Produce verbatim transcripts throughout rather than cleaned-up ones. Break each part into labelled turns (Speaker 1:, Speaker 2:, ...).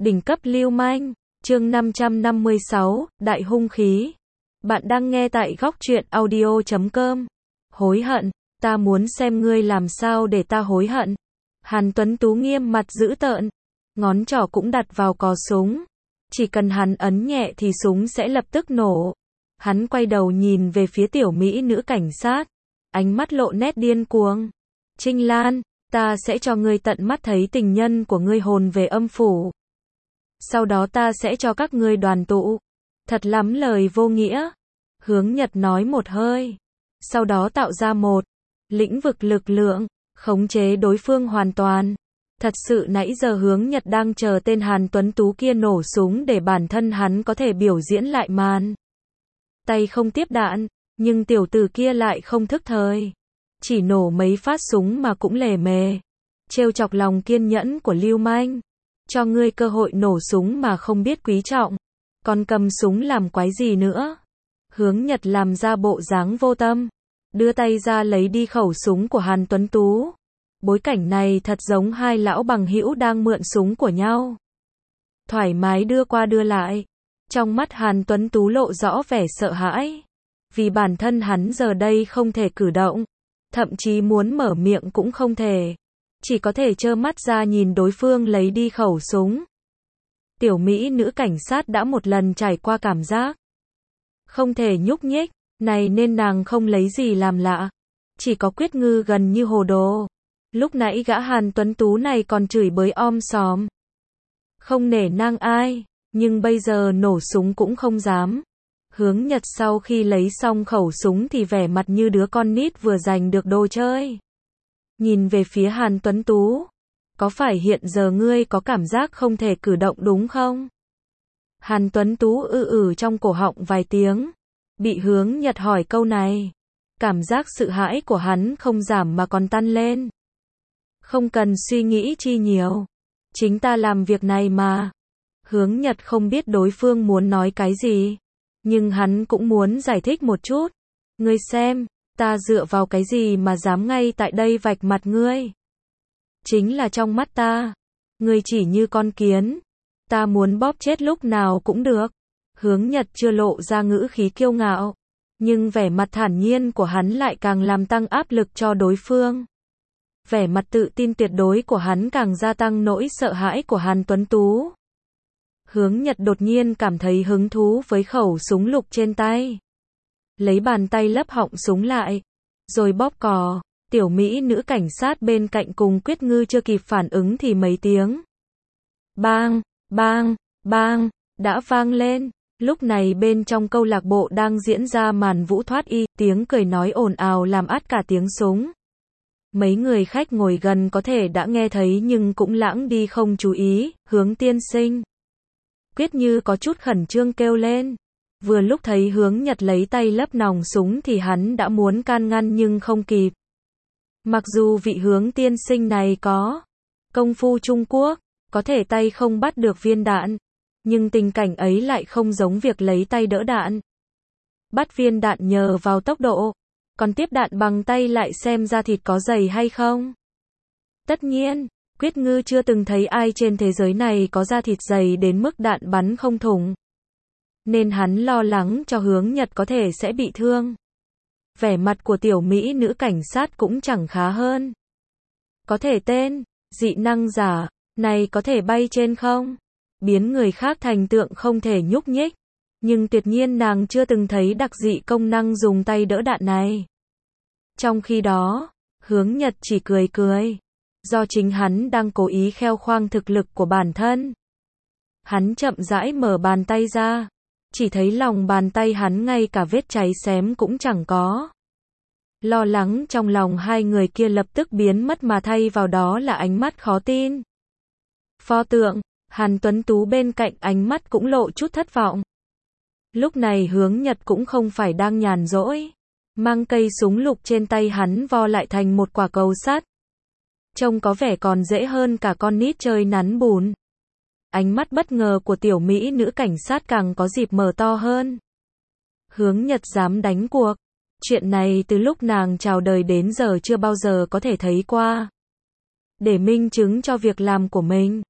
Speaker 1: Đỉnh cấp lưu manh, chương năm trăm năm mươi sáu, đại hung khí. Bạn đang nghe tại góc truyện audio chấm com. Hối hận, ta muốn xem ngươi làm sao để ta hối hận. Hàn Tuấn Tú nghiêm mặt dữ tợn, ngón trỏ cũng đặt vào cò súng. Chỉ cần hắn ấn nhẹ thì súng sẽ lập tức nổ. Hắn quay đầu nhìn về phía tiểu mỹ nữ cảnh sát, ánh mắt lộ nét điên cuồng. Trinh Lan, ta sẽ cho ngươi tận mắt thấy tình nhân của ngươi hồn về âm phủ. Sau đó ta sẽ cho các ngươi đoàn tụ. Thật lắm lời vô nghĩa. Hướng Nhật nói một hơi. Sau đó tạo ra một lĩnh vực lực lượng, khống chế đối phương hoàn toàn. Thật sự nãy giờ Hướng Nhật đang chờ tên Hàn Tuấn Tú kia nổ súng để bản thân hắn có thể biểu diễn lại màn. Tay không tiếp đạn, nhưng tiểu tử kia lại không thức thời. Chỉ nổ mấy phát súng mà cũng lề mề. Trêu chọc lòng kiên nhẫn của lưu manh. Cho ngươi cơ hội nổ súng mà không biết quý trọng. Còn cầm súng làm quái gì nữa? Hướng Nhật làm ra bộ dáng vô tâm. Đưa tay ra lấy đi khẩu súng của Hàn Tuấn Tú. Bối cảnh này thật giống hai lão bằng hữu đang mượn súng của nhau. Thoải mái đưa qua đưa lại. Trong mắt Hàn Tuấn Tú lộ rõ vẻ sợ hãi. Vì bản thân hắn giờ đây không thể cử động. Thậm chí muốn mở miệng cũng không thể. Chỉ có thể trơ mắt ra nhìn đối phương lấy đi khẩu súng. Tiểu mỹ nữ cảnh sát đã một lần trải qua cảm giác không thể nhúc nhích, này nên nàng không lấy gì làm lạ. Chỉ có Quyết Ngư gần như hồ đồ. Lúc nãy gã Hàn Tuấn Tú này còn chửi bới om sòm. Không nể nang ai, nhưng bây giờ nổ súng cũng không dám. Hướng Nhật sau khi lấy xong khẩu súng thì vẻ mặt như đứa con nít vừa giành được đồ chơi. Nhìn về phía Hàn Tuấn Tú. Có phải hiện giờ ngươi có cảm giác không thể cử động đúng không? Hàn Tuấn Tú ư ử trong cổ họng vài tiếng. Bị Hướng Nhật hỏi câu này. Cảm giác sợ hãi của hắn không giảm mà còn tăng lên. Không cần suy nghĩ chi nhiều. Chính ta làm việc này mà. Hướng Nhật không biết đối phương muốn nói cái gì. Nhưng hắn cũng muốn giải thích một chút. Ngươi xem, ta dựa vào cái gì mà dám ngay tại đây vạch mặt ngươi? Chính là trong mắt ta, ngươi chỉ như con kiến. Ta muốn bóp chết lúc nào cũng được. Hướng Nhật chưa lộ ra ngữ khí kiêu ngạo. Nhưng vẻ mặt thản nhiên của hắn lại càng làm tăng áp lực cho đối phương. Vẻ mặt tự tin tuyệt đối của hắn càng gia tăng nỗi sợ hãi của Hàn Tuấn Tú. Hướng Nhật đột nhiên cảm thấy hứng thú với khẩu súng lục trên tay. Lấy bàn tay lấp họng súng lại. Rồi bóp cò. Tiểu mỹ nữ cảnh sát bên cạnh cùng Quyết Ngư chưa kịp phản ứng thì mấy tiếng. Bang, bang, bang, đã vang lên. Lúc này bên trong câu lạc bộ đang diễn ra màn vũ thoát y. Tiếng cười nói ồn ào làm át cả tiếng súng. Mấy người khách ngồi gần có thể đã nghe thấy nhưng cũng lãng đi không chú ý. Hướng tiên sinh. Quyết Như có chút khẩn trương kêu lên. Vừa lúc thấy Hướng Nhật lấy tay lấp nòng súng thì hắn đã muốn can ngăn nhưng không kịp. Mặc dù vị Hướng tiên sinh này có công phu Trung Quốc, có thể tay không bắt được viên đạn, nhưng tình cảnh ấy lại không giống việc lấy tay đỡ đạn. Bắt viên đạn nhờ vào tốc độ, còn tiếp đạn bằng tay lại xem da thịt có dày hay không. Tất nhiên, Quyết Ngư chưa từng thấy ai trên thế giới này có da thịt dày đến mức đạn bắn không thủng. Nên hắn lo lắng cho Hướng Nhật có thể sẽ bị thương. Vẻ mặt của tiểu mỹ nữ cảnh sát cũng chẳng khá hơn. Có thể tên, dị năng giả, này có thể bay trên không? Biến người khác thành tượng không thể nhúc nhích. Nhưng tuyệt nhiên nàng chưa từng thấy đặc dị công năng dùng tay đỡ đạn này. Trong khi đó, Hướng Nhật chỉ cười cười. Do chính hắn đang cố ý khoe khoang thực lực của bản thân. Hắn chậm rãi mở bàn tay ra. Chỉ thấy lòng bàn tay hắn ngay cả vết cháy xém cũng chẳng có. Lo lắng trong lòng hai người kia lập tức biến mất mà thay vào đó là ánh mắt khó tin. Pho tượng, Hàn Tuấn Tú bên cạnh ánh mắt cũng lộ chút thất vọng. Lúc này Hướng Nhật cũng không phải đang nhàn rỗi. Mang cây súng lục trên tay hắn vo lại thành một quả cầu sắt. Trông có vẻ còn dễ hơn cả con nít chơi nắn bùn. Ánh mắt bất ngờ của tiểu mỹ nữ cảnh sát càng có dịp mở to hơn. Hướng Nhật dám đánh cuộc. Chuyện này từ lúc nàng chào đời đến giờ chưa bao giờ có thể thấy qua. Để minh chứng cho việc làm của mình,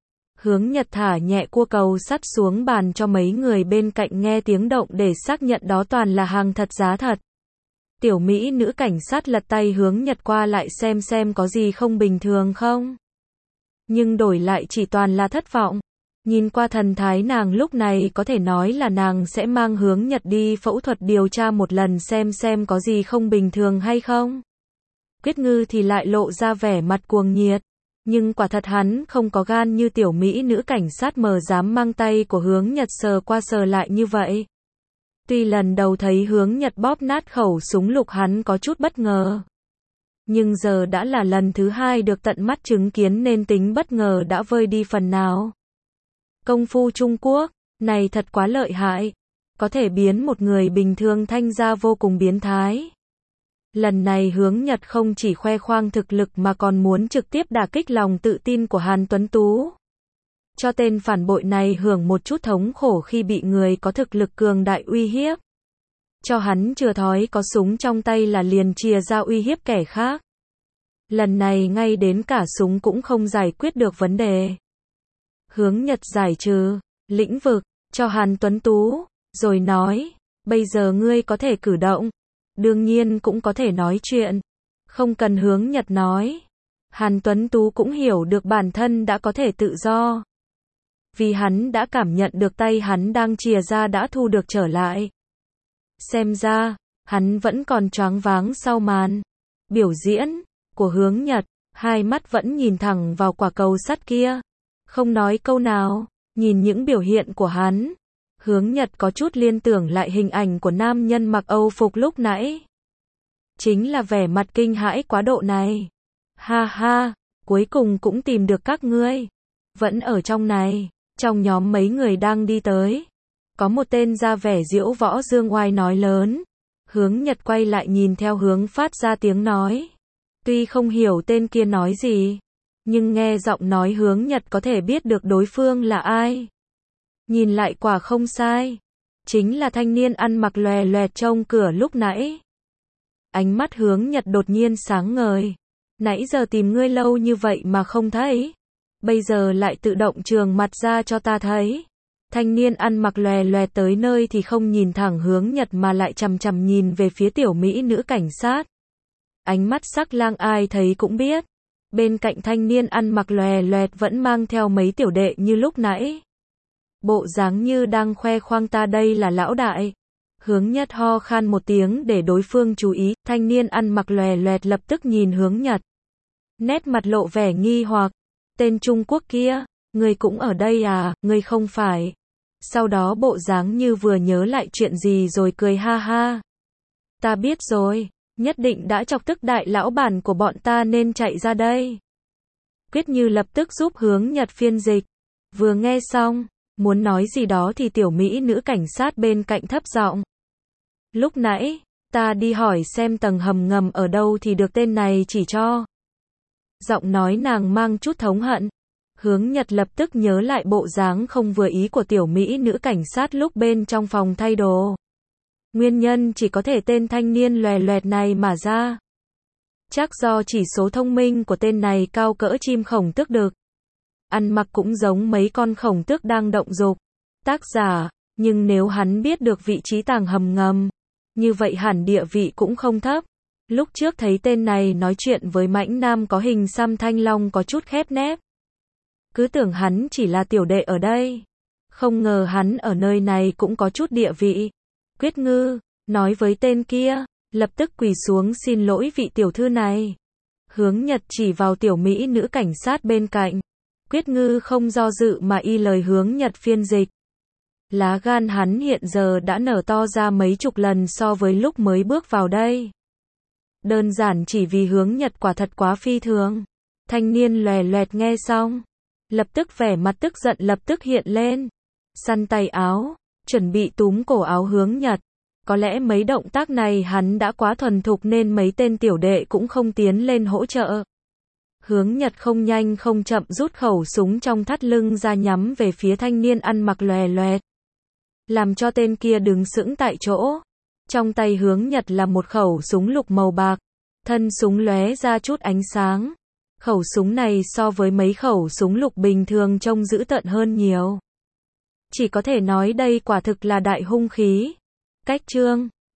Speaker 1: Hướng Nhật thả nhẹ cua cầu sắt xuống bàn cho mấy người bên cạnh nghe tiếng động để xác nhận đó toàn là hàng thật giá thật. Tiểu Mỹ nữ cảnh sát lật tay Hướng Nhật qua lại xem xem có gì không bình thường không. Nhưng đổi lại chỉ toàn là thất vọng. Nhìn qua thần thái nàng lúc này có thể nói là nàng sẽ mang Hướng Nhật đi phẫu thuật điều tra một lần xem xem có gì không bình thường hay không. Quyết Ngư thì lại lộ ra vẻ mặt cuồng nhiệt. Nhưng quả thật hắn không có gan như tiểu Mỹ nữ cảnh sát mờ dám mang tay của Hướng Nhật sờ qua sờ lại như vậy. Tuy lần đầu thấy Hướng Nhật bóp nát khẩu súng lục hắn có chút bất ngờ. Nhưng giờ đã là lần thứ hai được tận mắt chứng kiến nên tính bất ngờ đã vơi đi phần nào. Công phu Trung Quốc, này thật quá lợi hại. Có thể biến một người bình thường thanh ra vô cùng biến thái. Lần này Hướng Nhật không chỉ khoe khoang thực lực mà còn muốn trực tiếp đả kích lòng tự tin của Hàn Tuấn Tú. Cho tên phản bội này hưởng một chút thống khổ khi bị người có thực lực cường đại uy hiếp. Cho hắn chừa thói có súng trong tay là liền chìa ra uy hiếp kẻ khác. Lần này ngay đến cả súng cũng không giải quyết được vấn đề. Hướng Nhật giải trừ lĩnh vực cho Hàn Tuấn Tú, rồi nói, bây giờ ngươi có thể cử động. Đương nhiên cũng có thể nói chuyện. Không cần Hướng Nhật nói. Hàn Tuấn Tú cũng hiểu được bản thân đã có thể tự do. Vì hắn đã cảm nhận được tay hắn đang chìa ra đã thu được trở lại. Xem ra, hắn vẫn còn choáng váng sau màn biểu diễn của Hướng Nhật. Hai mắt vẫn nhìn thẳng vào quả cầu sắt kia. Không nói câu nào, nhìn những biểu hiện của hắn. Hướng Nhật có chút liên tưởng lại hình ảnh của nam nhân mặc Âu phục lúc nãy. Chính là vẻ mặt kinh hãi quá độ này. Ha ha, cuối cùng cũng tìm được các ngươi. Vẫn ở trong này, trong nhóm mấy người đang đi tới. Có một tên ra vẻ diễu võ dương oai nói lớn. Hướng Nhật quay lại nhìn theo hướng phát ra tiếng nói. Tuy không hiểu tên kia nói gì, nhưng nghe giọng nói Hướng Nhật có thể biết được đối phương là ai. Nhìn lại quả không sai. Chính là thanh niên ăn mặc lòe loẹt trông cửa lúc nãy. Ánh mắt Hướng Nhật đột nhiên sáng ngời. Nãy giờ tìm ngươi lâu như vậy mà không thấy. Bây giờ lại tự động trường mặt ra cho ta thấy. Thanh niên ăn mặc lòe loẹt tới nơi thì không nhìn thẳng Hướng Nhật mà lại chằm chằm nhìn về phía tiểu Mỹ nữ cảnh sát. Ánh mắt sắc lang ai thấy cũng biết. Bên cạnh thanh niên ăn mặc lòe loẹt vẫn mang theo mấy tiểu đệ như lúc nãy. Bộ dáng như đang khoe khoang ta đây là lão đại. Hướng Nhật ho khan một tiếng để đối phương chú ý, thanh niên ăn mặc lòe loẹt lập tức nhìn Hướng Nhật. Nét mặt lộ vẻ nghi hoặc, tên Trung Quốc kia, ngươi cũng ở đây à, ngươi không phải. Sau đó bộ dáng như vừa nhớ lại chuyện gì rồi cười ha ha. Ta biết rồi, nhất định đã chọc tức đại lão bản của bọn ta nên chạy ra đây. Quyết Như lập tức giúp Hướng Nhật phiên dịch. Vừa nghe xong, muốn nói gì đó thì tiểu Mỹ nữ cảnh sát bên cạnh thấp giọng. Lúc nãy, ta đi hỏi xem tầng hầm ngầm ở đâu thì được tên này chỉ cho. Giọng nói nàng mang chút thống hận. Hướng Nhật lập tức nhớ lại bộ dáng không vừa ý của tiểu Mỹ nữ cảnh sát lúc bên trong phòng thay đồ. Nguyên nhân chỉ có thể tên thanh niên lòe loẹt này mà ra. Chắc do chỉ số thông minh của tên này cao cỡ chim khổng tước đực. Ăn mặc cũng giống mấy con khổng tước đang động dục. Tác giả, nhưng nếu hắn biết được vị trí tàng hầm ngầm, như vậy hẳn địa vị cũng không thấp. Lúc trước thấy tên này nói chuyện với mãnh nam có hình xăm thanh long có chút khép nép. Cứ tưởng hắn chỉ là tiểu đệ ở đây. Không ngờ hắn ở nơi này cũng có chút địa vị. Quyết Ngư, nói với tên kia, lập tức quỳ xuống xin lỗi vị tiểu thư này. Hướng Nhật chỉ vào tiểu Mỹ nữ cảnh sát bên cạnh. Quyết Ngư không do dự mà y lời Hướng Nhật phiên dịch. Lá gan hắn hiện giờ đã nở to ra mấy chục lần so với lúc mới bước vào đây. Đơn giản chỉ vì Hướng Nhật quả thật quá phi thường. Thanh niên lòe loẹt nghe xong, lập tức vẻ mặt tức giận lập tức hiện lên. Săn tay áo, chuẩn bị túm cổ áo Hướng Nhật. Có lẽ mấy động tác này hắn đã quá thuần thục nên mấy tên tiểu đệ cũng không tiến lên hỗ trợ. Hướng Nhật không nhanh không chậm rút khẩu súng trong thắt lưng ra nhắm về phía thanh niên ăn mặc lòe loẹt. Làm cho tên kia đứng sững tại chỗ. Trong tay Hướng Nhật là một khẩu súng lục màu bạc. Thân súng lóe ra chút ánh sáng. Khẩu súng này so với mấy khẩu súng lục bình thường trông dữ tợn hơn nhiều. Chỉ có thể nói đây quả thực là đại hung khí. Cách chương